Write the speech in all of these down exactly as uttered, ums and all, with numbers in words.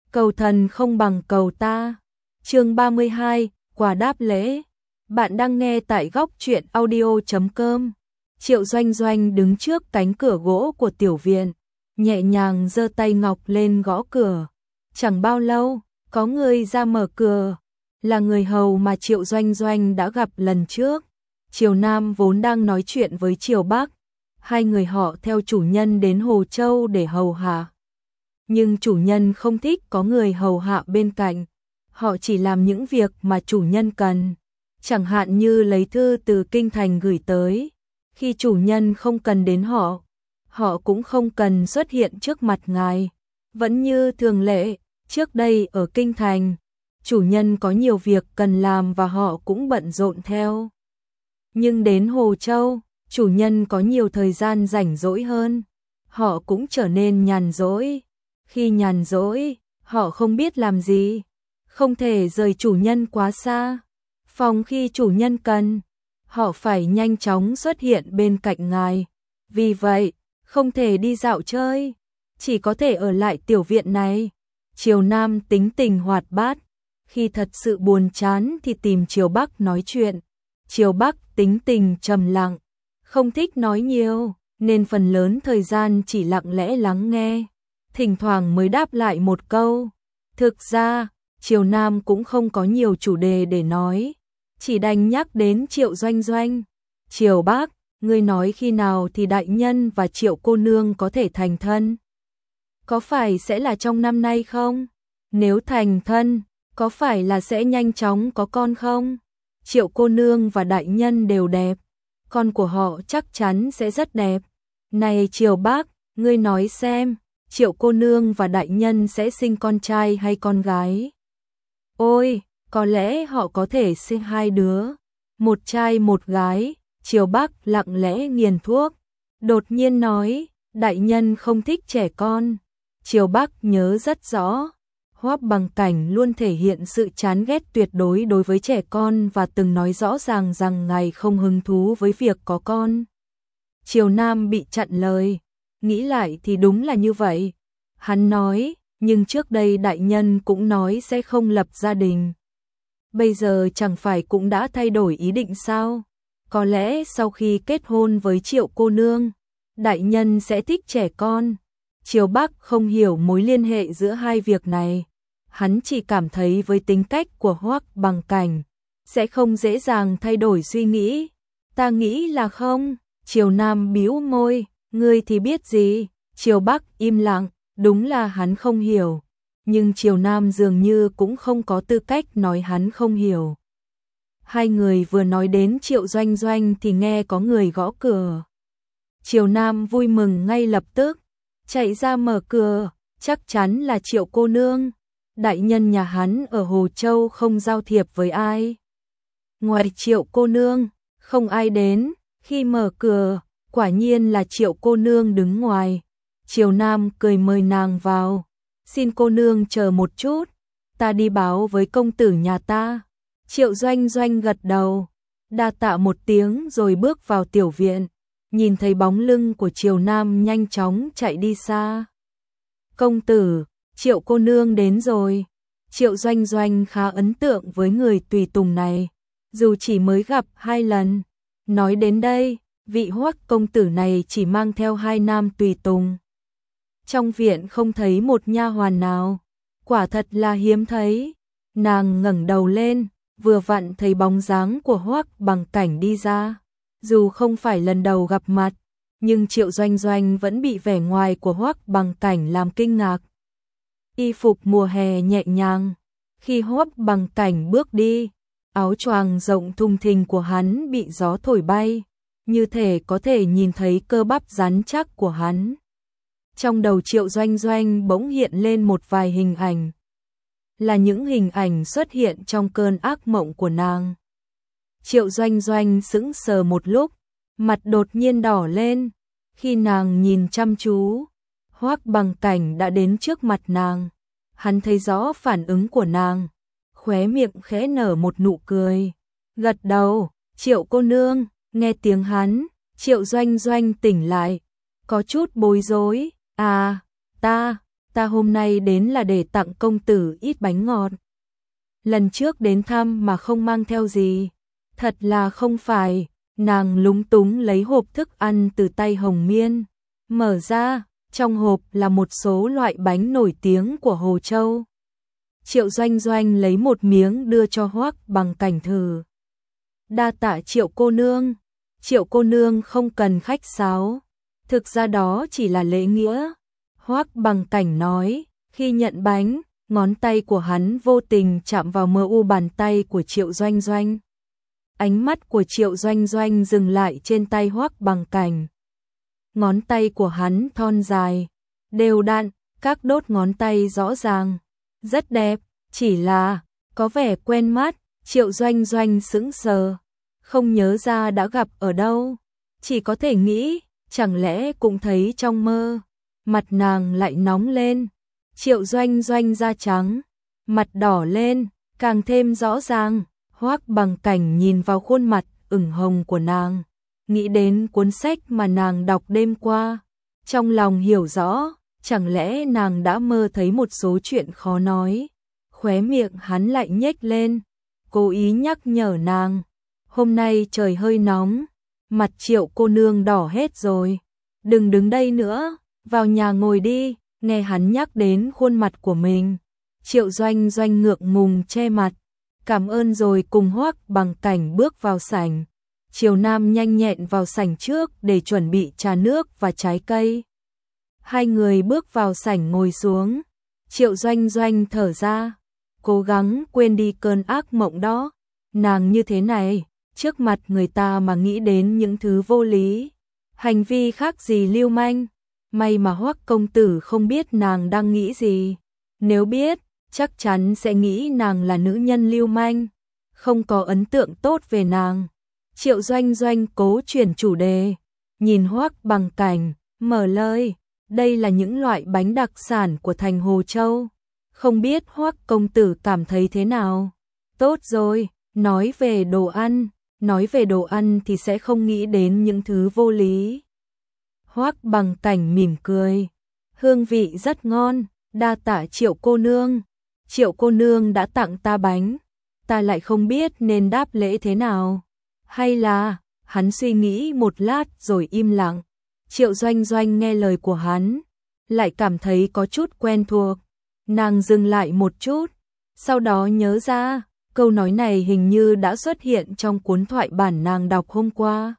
cầu thần không bằng cầu ta. Chương ba mươi hai, quà đáp lễ. Bạn đang nghe tại góc truyện audio chấm com. Triệu Doanh Doanh đứng trước cánh cửa gỗ của tiểu viện, nhẹ nhàng giơ tay ngọc lên gõ cửa. Chẳng bao lâu, có người ra mở cửa, là người hầu mà Triệu Doanh Doanh đã gặp lần trước. Triều Nam vốn đang nói chuyện với Triều Bắc, hai người họ theo chủ nhân đến Hồ Châu để hầu hạ. Nhưng chủ nhân không thích có người hầu hạ bên cạnh, họ chỉ làm những việc mà chủ nhân cần, chẳng hạn như lấy thư từ kinh thành gửi tới. Khi chủ nhân không cần đến họ, họ cũng không cần xuất hiện trước mặt ngài. Vẫn như thường lệ, trước đây ở kinh thành, chủ nhân có nhiều việc cần làm và họ cũng bận rộn theo. Nhưng đến Hồ Châu, chủ nhân có nhiều thời gian rảnh rỗi hơn, họ cũng trở nên nhàn rỗi. Khi nhàn rỗi, họ không biết làm gì, không thể rời chủ nhân quá xa. Phòng khi chủ nhân cần, họ phải nhanh chóng xuất hiện bên cạnh ngài. Vì vậy, không thể đi dạo chơi, chỉ có thể ở lại tiểu viện này. Triều Nam tính tình hoạt bát, khi thật sự buồn chán thì tìm Triều Bắc nói chuyện. Triều Bắc tính tình trầm lặng, không thích nói nhiều, nên phần lớn thời gian chỉ lặng lẽ lắng nghe, thỉnh thoảng mới đáp lại một câu. Thực ra, Triều Nam cũng không có nhiều chủ đề để nói, chỉ đành nhắc đến Triệu Doanh Doanh. Triều Bắc, ngươi nói khi nào thì đại nhân và Triệu cô nương có thể thành thân? Có phải sẽ là trong năm nay không? Nếu thành thân, có phải là sẽ nhanh chóng có con không? Triệu cô nương và đại nhân đều đẹp, con của họ chắc chắn sẽ rất đẹp. Này Triều Bắc, ngươi nói xem, Triệu cô nương và đại nhân sẽ sinh con trai hay con gái? Ôi, có lẽ họ có thể sinh hai đứa, một trai một gái. Triều Bắc lặng lẽ nghiền thuốc, đột nhiên nói, đại nhân không thích trẻ con. Triều Bắc nhớ rất rõ, Hoắc Bằng Cảnh luôn thể hiện sự chán ghét tuyệt đối đối với trẻ con và từng nói rõ ràng rằng ngài không hứng thú với việc có con. Triều Nam bị chặn lời, nghĩ lại thì đúng là như vậy. Hắn nói, nhưng trước đây đại nhân cũng nói sẽ không lập gia đình. Bây giờ chẳng phải cũng đã thay đổi ý định sao? Có lẽ sau khi kết hôn với Triệu cô nương, đại nhân sẽ thích trẻ con. Triều Bắc không hiểu mối liên hệ giữa hai việc này. Hắn chỉ cảm thấy với tính cách của Hoắc Bằng Cảnh, sẽ không dễ dàng thay đổi suy nghĩ. Ta nghĩ là không. Triều Nam bĩu môi, ngươi thì biết gì? Triều Bắc im lặng, đúng là hắn không hiểu. Nhưng Triều Nam dường như cũng không có tư cách nói hắn không hiểu. Hai người vừa nói đến Triệu Doanh Doanh thì nghe có người gõ cửa. Triều Nam vui mừng ngay lập tức, chạy ra mở cửa, chắc chắn là Triệu cô nương. Đại nhân nhà hắn ở Hồ Châu không giao thiệp với ai. Ngoài Triệu cô nương, không ai đến. Khi mở cửa, quả nhiên là Triệu cô nương đứng ngoài. Triều Nam cười mời nàng vào. Xin cô nương chờ một chút, ta đi báo với công tử nhà ta. Triệu Doanh Doanh gật đầu, đa tạ một tiếng rồi bước vào tiểu viện, nhìn thấy bóng lưng của Triều Nam nhanh chóng chạy đi xa. Công tử, Triệu cô nương đến rồi. Triệu Doanh Doanh khá ấn tượng với người tùy tùng này, dù chỉ mới gặp hai lần. Nói đến đây, vị Hoắc công tử này chỉ mang theo hai nam tùy tùng. Trong viện không thấy một nha hoàn nào, quả thật là hiếm thấy. Nàng ngẩng đầu lên, vừa vặn thấy bóng dáng của Hoắc Bằng Cảnh đi ra. Dù không phải lần đầu gặp mặt, nhưng Triệu Doanh Doanh vẫn bị vẻ ngoài của Hoắc Bằng Cảnh làm kinh ngạc. Y phục mùa hè nhẹ nhàng, khi Hoắc Bằng Cảnh bước đi, áo choàng rộng thùng thình của hắn bị gió thổi bay, như thể có thể nhìn thấy cơ bắp rắn chắc của hắn. Trong đầu Triệu Doanh Doanh bỗng hiện lên một vài hình ảnh, là những hình ảnh xuất hiện trong cơn ác mộng của nàng. Triệu Doanh Doanh sững sờ một lúc, mặt đột nhiên đỏ lên. Khi nàng nhìn chăm chú, Hoắc Bằng Cảnh đã đến trước mặt nàng. Hắn thấy rõ phản ứng của nàng, khóe miệng khẽ nở một nụ cười, gật đầu. Triệu cô nương. Nghe tiếng hắn, Triệu Doanh Doanh tỉnh lại, có chút bối rối. À, ta, ta hôm nay đến là để tặng công tử ít bánh ngọt. Lần trước đến thăm mà không mang theo gì, thật là không phải. Nàng lúng túng lấy hộp thức ăn từ tay Hồng Miên, mở ra, trong hộp là một số loại bánh nổi tiếng của Hồ Châu. Triệu Doanh Doanh lấy một miếng đưa cho Hoắc Bằng Cảnh thử. Đa tạ Triệu cô nương. Triệu cô nương không cần khách sáo, thực ra đó chỉ là lễ nghĩa. Hoắc Bằng Cảnh nói, khi nhận bánh, ngón tay của hắn vô tình chạm vào mờ u bàn tay của Triệu Doanh Doanh. Ánh mắt của Triệu Doanh Doanh dừng lại trên tay Hoắc Bằng Cảnh. Ngón tay của hắn thon dài, đều đặn, các đốt ngón tay rõ ràng, rất đẹp, chỉ là có vẻ quen mắt. Triệu Doanh Doanh sững sờ, không nhớ ra đã gặp ở đâu, chỉ có thể nghĩ, chẳng lẽ cũng thấy trong mơ. Mặt nàng lại nóng lên, Triệu Doanh Doanh da trắng, mặt đỏ lên, càng thêm rõ ràng. Hoắc Bằng Cảnh nhìn vào khuôn mặt ửng hồng của nàng, nghĩ đến cuốn sách mà nàng đọc đêm qua, trong lòng hiểu rõ, chẳng lẽ nàng đã mơ thấy một số chuyện khó nói. Khóe miệng hắn lại nhếch lên, cố ý nhắc nhở nàng, hôm nay trời hơi nóng, mặt Triệu cô nương đỏ hết rồi, đừng đứng đây nữa, vào nhà ngồi đi. Nghe hắn nhắc đến khuôn mặt của mình, Triệu Doanh Doanh ngượng ngùng che mặt, cảm ơn rồi cùng Hoắc Bằng Cảnh bước vào sảnh. Triều Nam nhanh nhẹn vào sảnh trước để chuẩn bị trà nước và trái cây. Hai người bước vào sảnh ngồi xuống, Triệu Doanh Doanh thở ra, cố gắng quên đi cơn ác mộng đó. Nàng như thế này, trước mặt người ta mà nghĩ đến những thứ vô lý, hành vi khác gì lưu manh. May mà Hoắc công tử không biết nàng đang nghĩ gì, nếu biết, chắc chắn sẽ nghĩ nàng là nữ nhân lưu manh, không có ấn tượng tốt về nàng. Triệu Doanh Doanh cố chuyển chủ đề, nhìn Hoắc Bằng Cảnh, mở lời, đây là những loại bánh đặc sản của thành Hồ Châu, không biết Hoắc công tử cảm thấy thế nào. Tốt rồi, nói về đồ ăn, nói về đồ ăn thì sẽ không nghĩ đến những thứ vô lý. Hoắc Bằng Cảnh mỉm cười, hương vị rất ngon, đa tạ Triệu cô nương. Triệu cô nương đã tặng ta bánh, ta lại không biết nên đáp lễ thế nào. Hay là, hắn suy nghĩ một lát rồi im lặng. Triệu Doanh Doanh nghe lời của hắn, lại cảm thấy có chút quen thuộc. Nàng dừng lại một chút, sau đó nhớ ra, câu nói này hình như đã xuất hiện trong cuốn thoại bản nàng đọc hôm qua.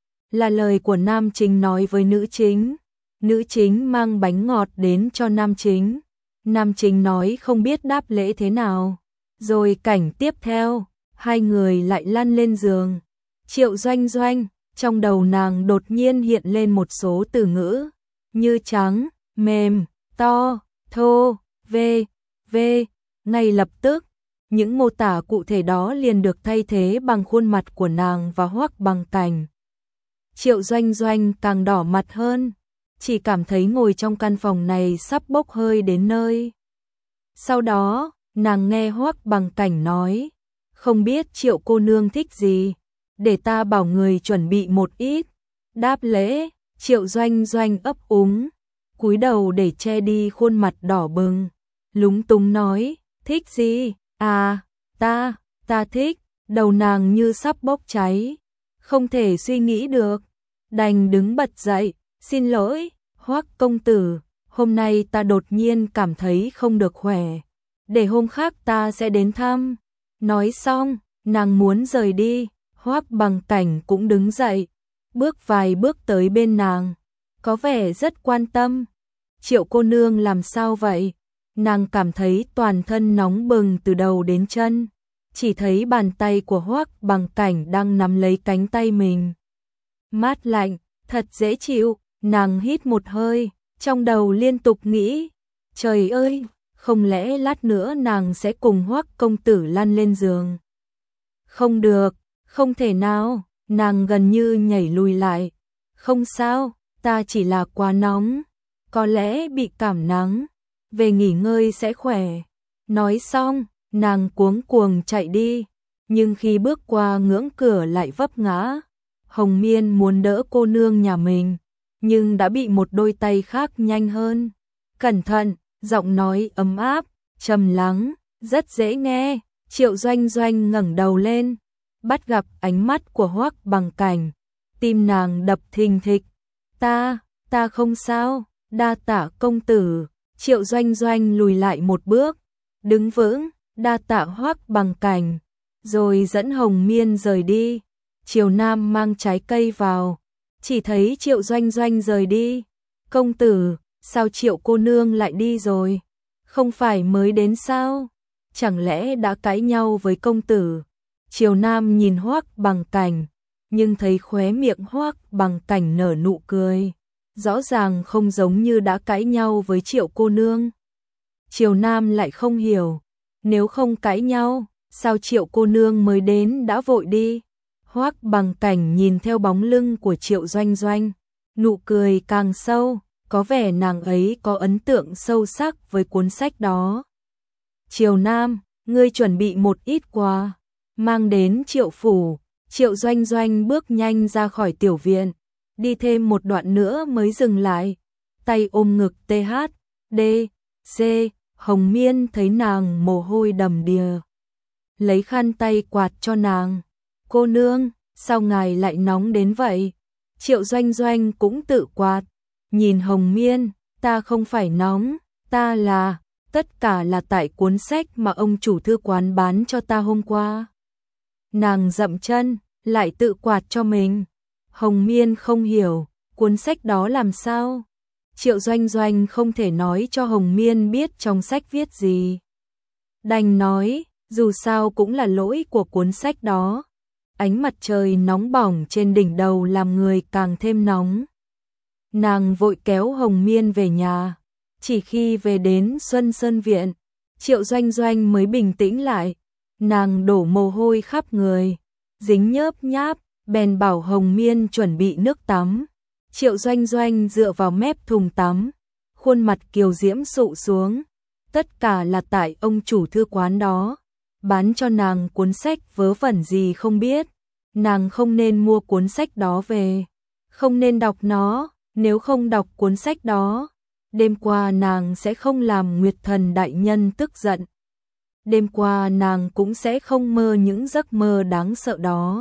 Là lời của nam chính nói với nữ chính. Nữ chính mang bánh ngọt đến cho nam chính. Nam chính nói không biết đáp lễ thế nào. Rồi cảnh tiếp theo, hai người lại lăn lên giường. Triệu Doanh Doanh, trong đầu nàng đột nhiên hiện lên một số từ ngữ, như trắng, mềm, to, thô, vê, vê. Ngay lập tức, những mô tả cụ thể đó liền được thay thế bằng khuôn mặt của nàng và Hoắc Bằng Cảnh. Triệu Doanh Doanh càng đỏ mặt hơn, chỉ cảm thấy ngồi trong căn phòng này sắp bốc hơi đến nơi. Sau đó, nàng nghe Hoắc Bằng Cảnh nói, không biết Triệu cô nương thích gì, để ta bảo người chuẩn bị một ít. Đáp lễ, Triệu Doanh Doanh ấp úng, cúi đầu để che đi khuôn mặt đỏ bừng, lúng túng nói, thích gì? À, ta, ta thích. Đầu nàng như sắp bốc cháy, không thể suy nghĩ được, đành đứng bật dậy, xin lỗi, Hoắc công tử, hôm nay ta đột nhiên cảm thấy không được khỏe, để hôm khác ta sẽ đến thăm. Nói xong, nàng muốn rời đi, Hoắc Bằng Cảnh cũng đứng dậy, bước vài bước tới bên nàng, có vẻ rất quan tâm. Triệu cô nương làm sao vậy? Nàng cảm thấy toàn thân nóng bừng từ đầu đến chân, chỉ thấy bàn tay của Hoắc Bằng Cảnh đang nắm lấy cánh tay mình. Mát lạnh, thật dễ chịu, nàng hít một hơi, trong đầu liên tục nghĩ, trời ơi, không lẽ lát nữa nàng sẽ cùng Hoắc công tử lăn lên giường? Không được, không thể nào, nàng gần như nhảy lùi lại. Không sao, ta chỉ là quá nóng, có lẽ bị cảm nắng, về nghỉ ngơi sẽ khỏe. Nói xong, nàng cuống cuồng chạy đi, nhưng khi bước qua ngưỡng cửa lại vấp ngã. Hồng Miên muốn đỡ cô nương nhà mình, nhưng đã bị một đôi tay khác nhanh hơn. Cẩn thận, giọng nói ấm áp, trầm lắng, rất dễ nghe. Triệu Doanh Doanh ngẩng đầu lên, bắt gặp ánh mắt của Hoắc Bằng Cảnh, tim nàng đập thình thịch. Ta, ta không sao, đa tạ công tử. Triệu Doanh Doanh lùi lại một bước, đứng vững, đa tạ Hoắc Bằng Cảnh, rồi dẫn Hồng Miên rời đi. Triều Nam mang trái cây vào, chỉ thấy Triệu Doanh Doanh rời đi. Công tử, sao Triệu cô nương lại đi rồi? Không phải mới đến sao? Chẳng lẽ đã cãi nhau với công tử? Triều Nam nhìn Hoắc Bằng Cảnh, nhưng thấy khóe miệng Hoắc Bằng Cảnh nở nụ cười, rõ ràng không giống như đã cãi nhau với Triệu cô nương. Triều Nam lại không hiểu, nếu không cãi nhau, sao Triệu cô nương mới đến đã vội đi? Hoắc Bằng Cảnh nhìn theo bóng lưng của Triệu Doanh Doanh, nụ cười càng sâu, có vẻ nàng ấy có ấn tượng sâu sắc với cuốn sách đó. Triều Nam, ngươi chuẩn bị một ít quà, mang đến Triệu phủ. Triệu Doanh Doanh bước nhanh ra khỏi tiểu viện, đi thêm một đoạn nữa mới dừng lại, tay ôm ngực tê hát, đê, xê. Hồng Miên thấy nàng mồ hôi đầm đìa, lấy khăn tay quạt cho nàng. Cô nương, sao ngài lại nóng đến vậy? Triệu Doanh Doanh cũng tự quạt, nhìn Hồng Miên, ta không phải nóng, ta là, tất cả là tại cuốn sách mà ông chủ thư quán bán cho ta hôm qua. Nàng dậm chân, lại tự quạt cho mình. Hồng Miên không hiểu, cuốn sách đó làm sao? Triệu Doanh Doanh không thể nói cho Hồng Miên biết trong sách viết gì. Đành nói, dù sao cũng là lỗi của cuốn sách đó. Ánh mặt trời nóng bỏng trên đỉnh đầu làm người càng thêm nóng. Nàng vội kéo Hồng Miên về nhà. Chỉ khi về đến Xuân Sơn Viện, Triệu Doanh Doanh mới bình tĩnh lại. Nàng đổ mồ hôi khắp người, dính nhớp nháp, bèn bảo Hồng Miên chuẩn bị nước tắm. Triệu Doanh Doanh dựa vào mép thùng tắm, khuôn mặt kiều diễm sụ xuống. Tất cả là tại ông chủ thư quán đó, bán cho nàng cuốn sách vớ vẩn gì không biết. Nàng không nên mua cuốn sách đó về, không nên đọc nó, nếu không đọc cuốn sách đó, đêm qua nàng sẽ không làm Nguyệt Thần đại nhân tức giận. Đêm qua nàng cũng sẽ không mơ những giấc mơ đáng sợ đó.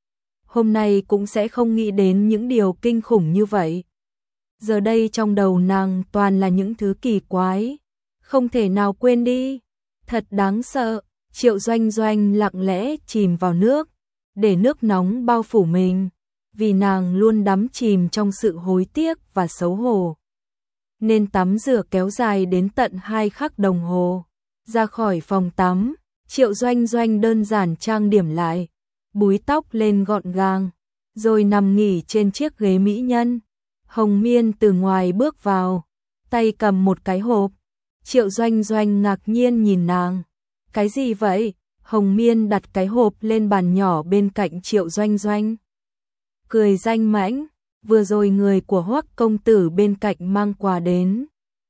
Hôm nay cũng sẽ không nghĩ đến những điều kinh khủng như vậy. Giờ đây trong đầu nàng toàn là những thứ kỳ quái, không thể nào quên đi. Thật đáng sợ. Triệu Doanh Doanh lặng lẽ chìm vào nước, để nước nóng bao phủ mình, vì nàng luôn đắm chìm trong sự hối tiếc và xấu hổ. Nên tắm rửa kéo dài đến tận hai khắc đồng hồ. Ra khỏi phòng tắm, Triệu Doanh Doanh đơn giản trang điểm lại, búi tóc lên gọn gàng, rồi nằm nghỉ trên chiếc ghế mỹ nhân. Hồng Miên từ ngoài bước vào, tay cầm một cái hộp. Triệu Doanh Doanh ngạc nhiên nhìn nàng. Cái gì vậy? Hồng Miên đặt cái hộp lên bàn nhỏ bên cạnh Triệu Doanh Doanh, cười danh mãnh, vừa rồi người của Hoắc công tử bên cạnh mang quà đến.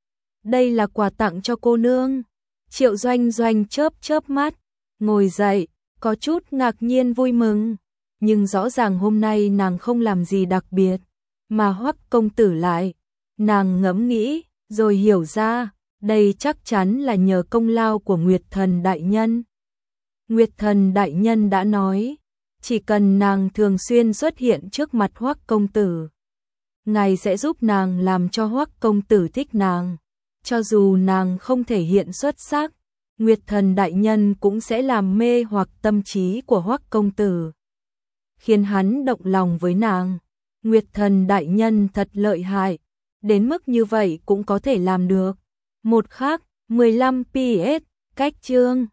Đây là quà tặng cho cô nương. Triệu Doanh Doanh chớp chớp mắt, ngồi dậy, có chút ngạc nhiên vui mừng, nhưng rõ ràng hôm nay nàng không làm gì đặc biệt, mà Hoắc công tử lại. Nàng ngẫm nghĩ, rồi hiểu ra, đây chắc chắn là nhờ công lao của Nguyệt Thần đại nhân. Nguyệt Thần đại nhân đã nói, chỉ cần nàng thường xuyên xuất hiện trước mặt Hoắc công tử, ngài sẽ giúp nàng làm cho Hoắc công tử thích nàng. Cho dù nàng không thể hiện xuất sắc, Nguyệt Thần đại nhân cũng sẽ làm mê hoặc tâm trí của Hoắc công tử, khiến hắn động lòng với nàng. Nguyệt Thần đại nhân thật lợi hại, đến mức như vậy cũng có thể làm được. Một khác, mười lăm ps, cách chương